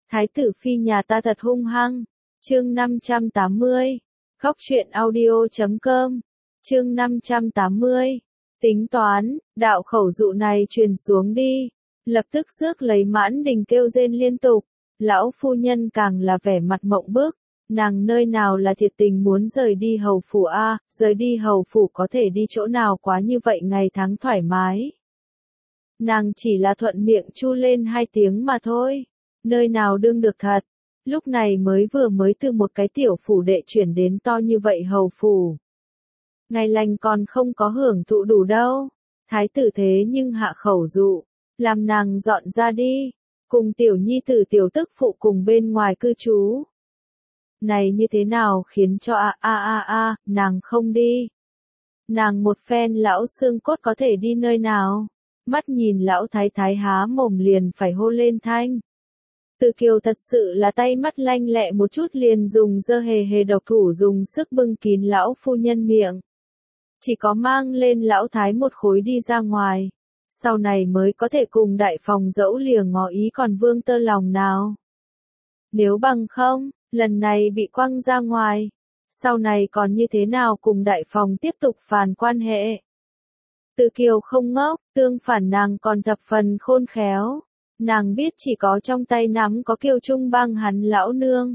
Thái tử phi nhà ta thật hung hăng. Chương 580. Góc truyện audio.com. Chương 580. Tính toán, đạo khẩu dụ này truyền xuống đi. Lập tức rước lấy Mãn Đình kêu rên liên tục. Lão phu nhân càng là vẻ mặt mộng bức. Nàng nơi nào là thiệt tình muốn rời đi hầu phủ a, rời đi hầu phủ có thể đi chỗ nào quá như vậy ngày tháng thoải mái. Nàng chỉ là thuận miệng chu lên 2 tiếng mà thôi. Nơi nào đương được thật. Lúc này mới từ một cái tiểu phủ đệ chuyển đến to như vậy hầu phủ. Ngày lành còn không có hưởng thụ đủ đâu. Thái tử thế nhưng hạ khẩu dụ. Làm nàng dọn ra đi. Cùng tiểu nhi tử tiểu tức phụ cùng bên ngoài cư trú. Này như thế nào khiến cho nàng không đi. Nàng một phen lão xương cốt có thể đi nơi nào. Mắt nhìn lão thái thái há mồm liền phải hô lên thanh. Từ Kiều thật sự là tay mắt lanh lẹ một chút liền dùng dơ hề độc thủ dùng sức bưng kín lão phu nhân miệng. Chỉ có mang lên lão thái một khối đi ra ngoài. Sau này mới có thể cùng đại phòng dẫu lìa ngỏ ý còn vương tơ lòng nào. Nếu bằng không, lần này bị quăng ra ngoài. Sau này còn như thế nào cùng đại phòng tiếp tục phàn quan hệ. Từ Kiều không ngốc, tương phản nàng còn thập phần khôn khéo. Nàng biết chỉ có trong tay nắm có Kiều Trung bang hắn lão nương.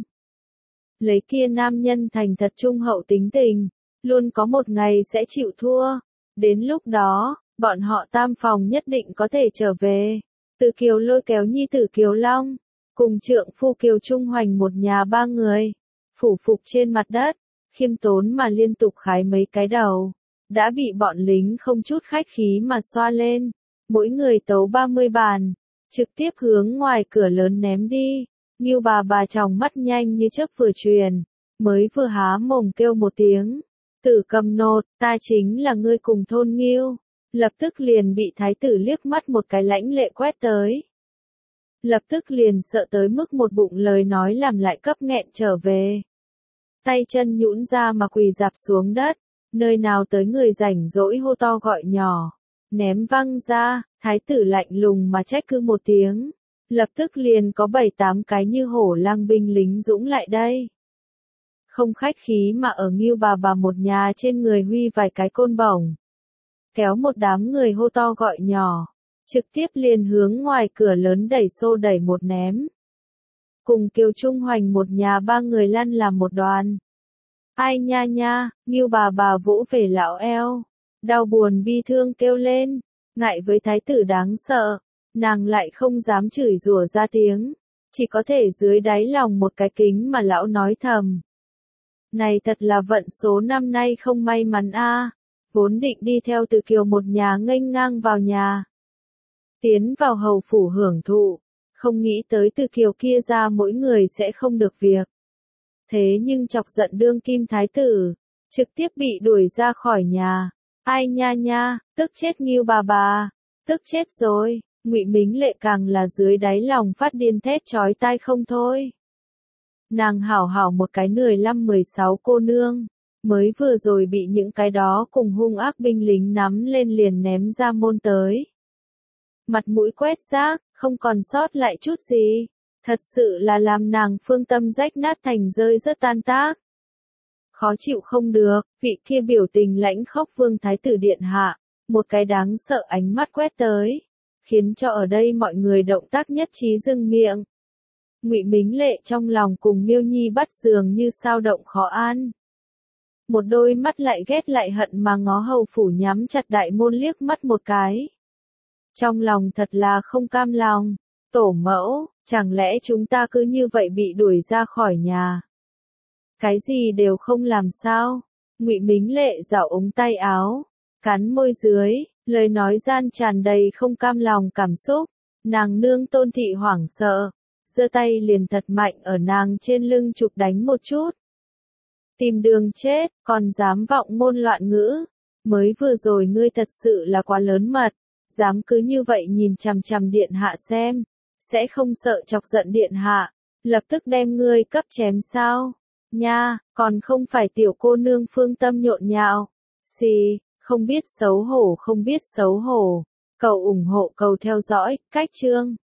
Lấy kia nam nhân thành thật trung hậu tính tình, luôn có một ngày sẽ chịu thua. Đến lúc đó, bọn họ tam phòng nhất định có thể trở về. Từ Kiều lôi kéo nhi tử Kiều Long, cùng trượng phu Kiều Trung Hoành một nhà 3 người, phủ phục trên mặt đất, khiêm tốn mà liên tục khái mấy cái đầu. Đã bị bọn lính không chút khách khí mà xoa lên, mỗi người tấu 30 bàn, trực tiếp hướng ngoài cửa lớn ném đi. Ngưu bà tròng mắt nhanh như chớp vừa truyền, mới vừa há mồm kêu một tiếng, Tử Cầm Nột, ta chính là ngươi cùng thôn Ngưu. Lập tức liền bị thái tử liếc mắt một cái lãnh lệ quét tới. Lập tức liền sợ tới mức một bụng lời nói làm lại cấp nghẹn trở về. Tay chân nhũn ra mà quỳ dạp xuống đất. Nơi nào tới người rảnh rỗi hô to gọi nhỏ, ném văng ra, thái tử lạnh lùng mà trách cứ một tiếng. Lập tức liền có 7-8 cái như hổ lang binh lính dũng lại đây. Không khách khí mà ở Ngưu bà một nhà trên người huy vài cái côn bổng. Kéo một đám người hô to gọi nhỏ, trực tiếp liền hướng ngoài cửa lớn đẩy xô đẩy một ném. Cùng Kiều Trung Hoành một nhà 3 người lăn làm một đoàn. Ai nha nha, Ngưu bà vỗ về lão eo, đau buồn bi thương kêu lên, ngại với thái tử đáng sợ, nàng lại không dám chửi rủa ra tiếng, chỉ có thể dưới đáy lòng một cái kính mà lão nói thầm. Này thật là vận số năm nay không may mắn a, vốn định đi theo Từ Kiều một nhà nghênh ngang vào nhà. Tiến vào hầu phủ hưởng thụ, không nghĩ tới Từ Kiều kia ra mỗi người sẽ không được việc. Thế nhưng chọc giận đương kim thái tử, trực tiếp bị đuổi ra khỏi nhà. Ai nha nha, tức chết Ngưu bà, tức chết rồi. Ngụy Mính Lệ càng là dưới đáy lòng phát điên thét chói tai không thôi. Nàng hảo một cái 15-16 cô nương, mới vừa rồi bị những cái đó cùng hung ác binh lính nắm lên liền ném ra môn tới. Mặt mũi quét rác, không còn sót lại chút gì. Thật sự là làm nàng phương tâm rách nát thành rơi rất tan tác. Khó chịu không được, vị kia biểu tình lãnh khốc vương thái tử điện hạ, một cái đáng sợ ánh mắt quét tới, khiến cho ở đây mọi người động tác nhất trí dừng miệng. Ngụy Mính Lệ trong lòng cùng Miêu Nhi bắt dường như sao động khó an. Một đôi mắt lại ghét lại hận mà ngó hầu phủ nhắm chặt đại môn liếc mắt một cái. Trong lòng thật là không cam lòng. Tổ mẫu, chẳng lẽ chúng ta cứ như vậy bị đuổi ra khỏi nhà? Cái gì đều không làm sao? Ngụy Mính Lệ giảo ống tay áo, cắn môi dưới, lời nói gian tràn đầy không cam lòng cảm xúc. Nàng nương Tôn thị hoảng sợ, giơ tay liền thật mạnh ở nàng trên lưng chụp đánh một chút. Tìm đường chết, còn dám vọng ngôn loạn ngữ. Mới vừa rồi ngươi thật sự là quá lớn mật, dám cứ như vậy nhìn chằm chằm điện hạ xem. Sẽ không sợ chọc giận điện hạ, lập tức đem ngươi cấp chém sao? Nha, còn không phải tiểu cô nương phương tâm nhộn nhạo. Xì, không biết xấu hổ. Cầu ủng hộ, cầu theo dõi, cách chương.